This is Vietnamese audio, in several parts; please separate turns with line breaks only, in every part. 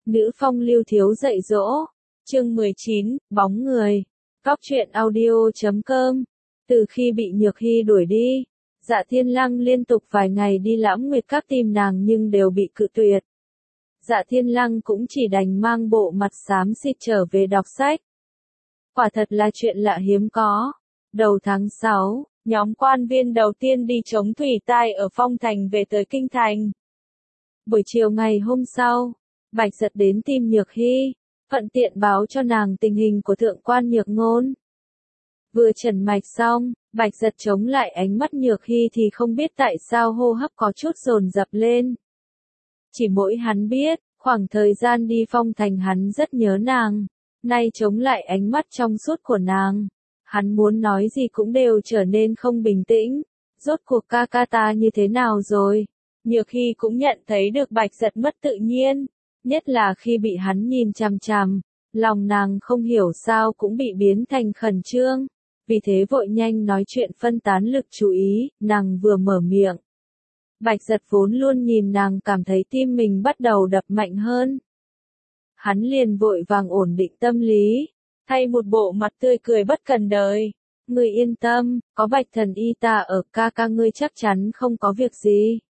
Nữ phong lưu thiếu dạy dỗ. Chương 19, bóng người. Cóc truyện audio.com. Từ khi bị Nhược Hy đuổi đi, Dạ Thiên Lăng liên tục vài ngày đi Lãm Nguyệt Các tìm nàng nhưng đều bị cự tuyệt. Dạ Thiên Lăng cũng chỉ đành mang bộ mặt xám xịt trở về đọc sách. Quả thật là chuyện lạ hiếm có. Đầu tháng 6, nhóm quan viên đầu tiên đi chống thủy tai ở Phong Thành về tới Kinh Thành. Buổi chiều ngày hôm sau, Bạch Giật đến tìm Nhược Hy, thuận tiện báo cho nàng tình hình của thượng quan Nhược Ngôn. Vừa trần mạch xong, Bạch Giật chống lại ánh mắt Nhược Hy thì không biết tại sao hô hấp có chút dồn dập lên. Chỉ mỗi hắn biết, khoảng thời gian đi Phong Thành hắn rất nhớ nàng, nay chống lại ánh mắt trong suốt của nàng. Hắn muốn nói gì cũng đều trở nên không bình tĩnh. Rốt cuộc ca ca ta như thế nào rồi? Nhược Hy cũng nhận thấy được Bạch Giật mất tự nhiên, nhất là khi bị hắn nhìn chằm chằm, lòng nàng không hiểu sao cũng bị biến thành khẩn trương, vì thế vội nhanh nói chuyện phân tán lực chú ý, nàng vừa mở miệng. Bạch Giật vốn luôn nhìn nàng cảm thấy tim mình bắt đầu đập mạnh hơn. Hắn liền vội vàng ổn định tâm lý, thay một bộ mặt tươi cười bất cần đời. Ngươi yên tâm, có Bạch Thần Y ta ở, ca ca ngươi chắc chắn không có việc gì.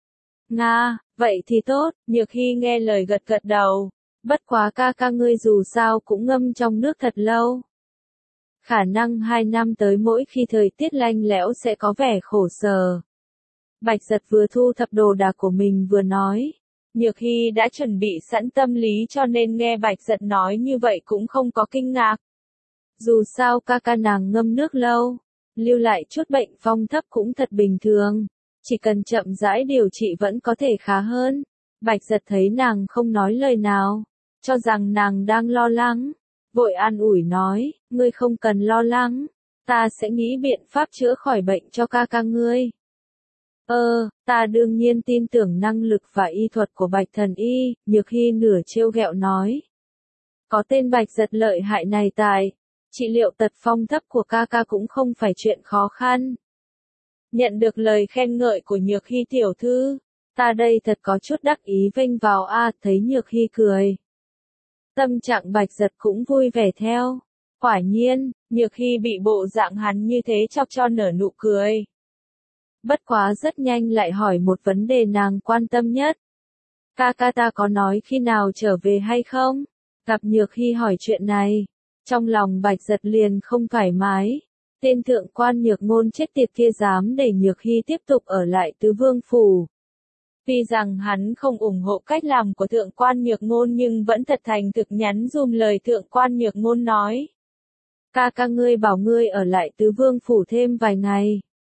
Nga, vậy thì tốt, Nhược Hy nghe lời gật gật đầu. Bất quá ca ca ngươi dù sao cũng ngâm trong nước thật lâu. Khả năng 2 năm tới mỗi khi thời tiết lạnh lẽo sẽ có vẻ khổ sở. Bạch Giật vừa thu thập đồ đạc của mình vừa nói. Nhược Hy đã chuẩn bị sẵn tâm lý cho nên nghe Bạch Giật nói như vậy cũng không có kinh ngạc. Dù sao ca ca nàng ngâm nước lâu, lưu lại chút bệnh phong thấp cũng thật bình thường. Chỉ cần chậm rãi điều trị vẫn có thể khá hơn. Bạch Giật thấy nàng không nói lời nào, cho rằng nàng đang lo lắng, vội an ủi nói, ngươi không cần lo lắng, ta sẽ nghĩ biện pháp chữa khỏi bệnh cho ca ca ngươi. Ta đương nhiên tin tưởng năng lực và y thuật của Bạch Thần Y, Nhược Hy nửa trêu ghẹo nói. Có tên Bạch Giật lợi hại này tại, trị liệu tật phong thấp của ca ca cũng không phải chuyện khó khăn. Nhận được lời khen ngợi của Nhược Hy tiểu thư, ta đây thật có chút đắc ý vênh vào thấy Nhược Hy cười. Tâm trạng Bạch Giật cũng vui vẻ theo. Quả nhiên, Nhược Hy bị bộ dạng hắn như thế chọc cho nở nụ cười. Bất quá rất nhanh lại hỏi một vấn đề nàng quan tâm nhất. Ca ca ta có nói khi nào trở về hay không? Gặp Nhược Hy hỏi chuyện này, trong lòng Bạch Giật liền không thoải mái. Tên thượng quan Nhược Ngôn chết tiệt kia dám để Nhược Hy tiếp tục ở lại Tứ Vương Phủ. Tuy rằng hắn không ủng hộ cách làm của thượng quan Nhược Ngôn nhưng vẫn thật thành thực nhắn dùm lời thượng quan Nhược Ngôn nói. Ca ca ngươi bảo ngươi ở lại Tứ Vương Phủ thêm vài ngày.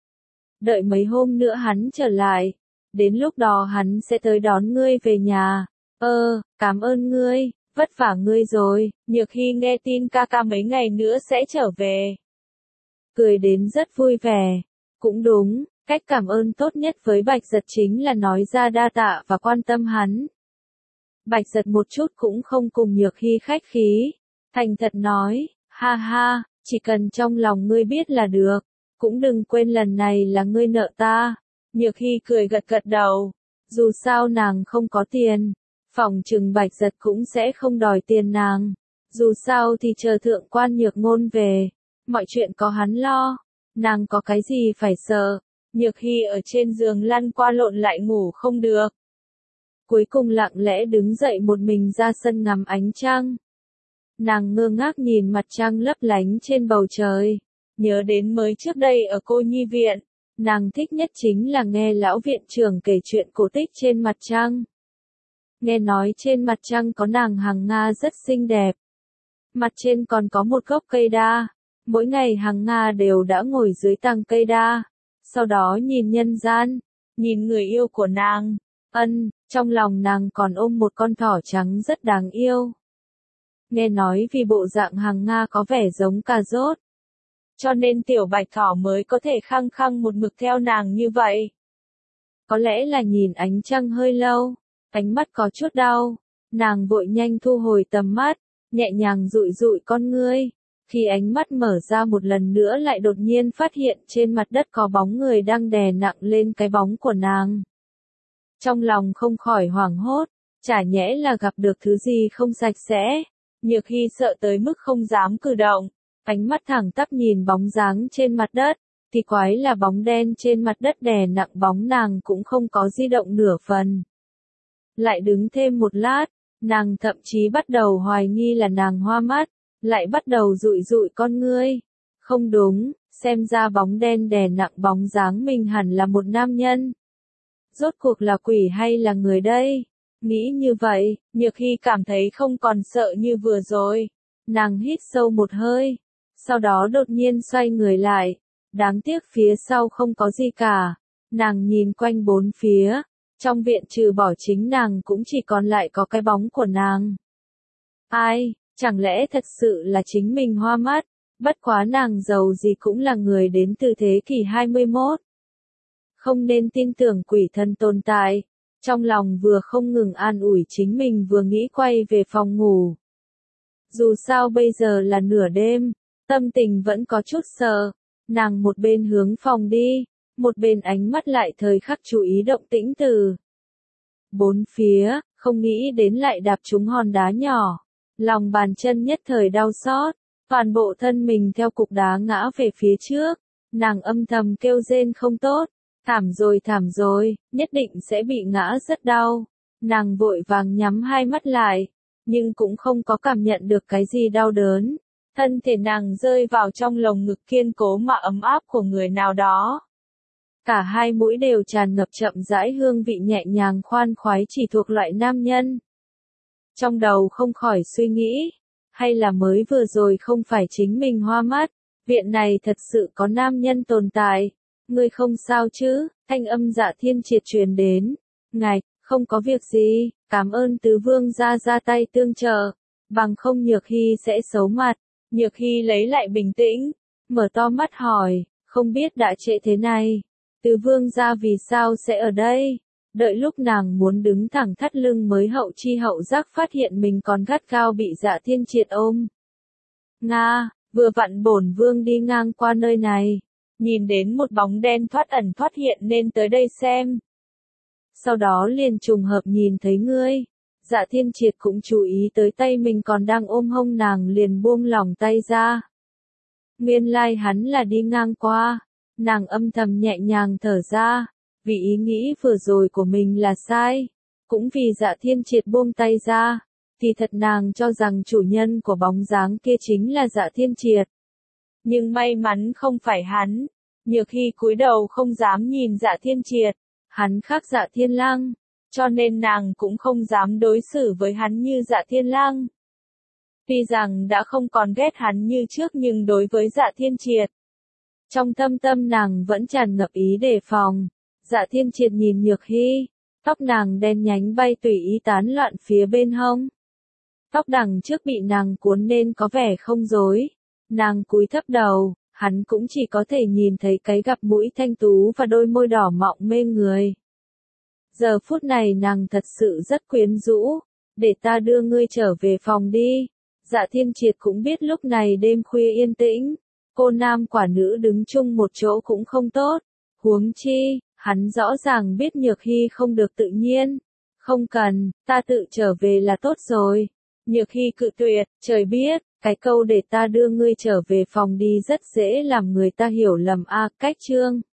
Đợi mấy hôm nữa hắn trở lại, đến lúc đó hắn sẽ tới đón ngươi về nhà. Cảm ơn ngươi, vất vả ngươi rồi. Nhược Hy nghe tin ca ca mấy ngày nữa sẽ trở về, cười đến rất vui vẻ. Cũng đúng, cách cảm ơn tốt nhất với Bạch Giật chính là nói ra đa tạ và quan tâm hắn. Bạch Giật một chút cũng không cùng Nhược Hy khách khí, thành thật nói, ha ha, chỉ cần trong lòng ngươi biết là được, cũng đừng quên lần này là ngươi nợ ta. Nhược Hy cười gật gật đầu, dù sao nàng không có tiền, phỏng chừng Bạch Giật cũng sẽ không đòi tiền nàng. Dù sao thì chờ thượng quan Nhược Ngôn về, mọi chuyện có hắn lo, nàng có cái gì phải sợ. Nhược Hy ở trên giường lăn qua lộn lại ngủ không được. Cuối cùng lặng lẽ đứng dậy một mình ra sân ngắm ánh trăng. Nàng ngơ ngác nhìn mặt trăng lấp lánh trên bầu trời. Nhớ đến mới trước đây ở cô nhi viện, nàng thích nhất chính là nghe lão viện trưởng kể chuyện cổ tích trên mặt trăng. Nghe nói trên mặt trăng có nàng Hằng Nga rất xinh đẹp. Mặt trên còn có một gốc cây đa. Mỗi ngày Hằng Nga đều đã ngồi dưới tàng cây đa, sau đó nhìn nhân gian, nhìn người yêu của nàng. Trong lòng nàng còn ôm một con thỏ trắng rất đáng yêu. Nghe nói vì bộ dạng Hằng Nga có vẻ giống cà rốt, cho nên tiểu bạch thỏ mới có thể khăng khăng một mực theo nàng như vậy. Có lẽ là nhìn ánh trăng hơi lâu, ánh mắt có chút đau, nàng vội nhanh thu hồi tầm mắt, nhẹ nhàng dụi dụi con ngươi. Khi ánh mắt mở ra một lần nữa lại đột nhiên phát hiện trên mặt đất có bóng người đang đè nặng lên cái bóng của nàng. Trong lòng không khỏi hoảng hốt, Chả nhẽ là gặp được thứ gì không sạch sẽ. Nhược Hy sợ tới mức không dám cử động, ánh mắt thẳng tắp nhìn bóng dáng trên mặt đất, thì quái là bóng đen trên mặt đất đè nặng bóng nàng cũng không có di động nửa phần. Lại đứng thêm một lát, nàng thậm chí bắt đầu hoài nghi là nàng hoa mắt, lại bắt đầu dụi dụi con ngươi. Không đúng, xem ra bóng đen đè nặng bóng dáng mình hẳn là một nam nhân. Rốt cuộc là quỷ hay là người đây? Nghĩ như vậy, Nhược Hy cảm thấy không còn sợ như vừa rồi. Nàng hít sâu một hơi, sau đó đột nhiên xoay người lại. Đáng tiếc phía sau không có gì cả. Nàng nhìn quanh bốn phía, trong viện trừ bỏ chính nàng cũng chỉ còn lại có cái bóng của nàng. Ai, chẳng lẽ thật sự là chính mình hoa mắt? Bất quá nàng giàu gì cũng là người đến từ thế kỷ 21. Không nên tin tưởng quỷ thần tồn tại. Trong lòng vừa không ngừng an ủi chính mình vừa nghĩ quay về phòng ngủ. Dù sao bây giờ là nửa đêm, tâm tình vẫn có chút sợ. Nàng một bên hướng phòng đi, một bên ánh mắt lại thời khắc chú ý động tĩnh từ bốn phía, không nghĩ đến lại đạp trúng hòn đá nhỏ. Lòng bàn chân nhất thời đau xót, toàn bộ thân mình theo cục đá ngã về phía trước. Nàng âm thầm kêu rên không tốt. Thảm rồi, nhất định sẽ bị ngã rất đau. Nàng vội vàng nhắm hai mắt lại, nhưng cũng không có cảm nhận được cái gì đau đớn. Thân thể nàng rơi vào trong lồng ngực kiên cố mà ấm áp của người nào đó. Cả hai mũi đều tràn ngập chậm rãi hương vị nhẹ nhàng khoan khoái chỉ thuộc loại nam nhân. Trong đầu không khỏi suy nghĩ, hay là mới vừa rồi không phải chính mình hoa mắt, viện này thật sự có nam nhân tồn tại. Ngươi không sao chứ? Thanh âm Dạ Thiên Triệt truyền đến. Ngài, không có việc gì, cảm ơn tứ vương ra tay tương trợ, bằng không Nhược Hy sẽ xấu mặt. Nhược Hy lấy lại bình tĩnh, mở to mắt hỏi, không biết đã trễ thế này, tứ vương gia vì sao sẽ ở đây? Đợi lúc nàng muốn đứng thẳng thắt lưng mới hậu chi hậu giác phát hiện mình còn gắt gao bị Dạ Thiên Triệt ôm. Nga, vừa vặn bổn vương đi ngang qua nơi này. Nhìn đến một bóng đen thoát ẩn thoát hiện nên tới đây xem. Sau đó liền trùng hợp nhìn thấy ngươi. Dạ Thiên Triệt cũng chú ý tới tay mình còn đang ôm hông nàng liền buông lỏng tay ra. Nguyên lai hắn là đi ngang qua. Nàng âm thầm nhẹ nhàng thở ra. Vì ý nghĩ vừa rồi của mình là sai. Cũng vì Dạ Thiên Triệt buông tay ra. Thì thật nàng cho rằng chủ nhân của bóng dáng kia chính là Dạ Thiên Triệt. Nhưng may mắn không phải hắn. Nhược Hy cúi đầu không dám nhìn Dạ Thiên Triệt. Hắn khác Dạ Thiên Lang, cho nên nàng cũng không dám đối xử với hắn như Dạ Thiên Lang. Tuy rằng đã không còn ghét hắn như trước nhưng đối với Dạ Thiên Triệt, trong thâm tâm nàng vẫn tràn ngập ý đề phòng. Dạ Thiên Triệt nhìn Nhược Hy, tóc nàng đen nhánh bay tùy ý tán loạn phía bên hông. Tóc đằng trước bị nàng cuốn nên có vẻ không rối. Nàng cúi thấp đầu, hắn cũng chỉ có thể nhìn thấy cái gặp mũi thanh tú và đôi môi đỏ mọng mê người. Giờ phút này nàng thật sự rất quyến rũ, để ta đưa ngươi trở về phòng đi. Dạ Thiên Triệt cũng biết lúc này đêm khuya yên tĩnh, cô nam quả nữ đứng chung một chỗ cũng không tốt. Huống chi, hắn rõ ràng biết Nhược Hy không được tự nhiên. Không cần, ta tự trở về là tốt rồi. Nhược Hy cự tuyệt, trời biết, cái câu để ta đưa ngươi trở về phòng đi rất dễ làm người ta hiểu lầm a. Cách chương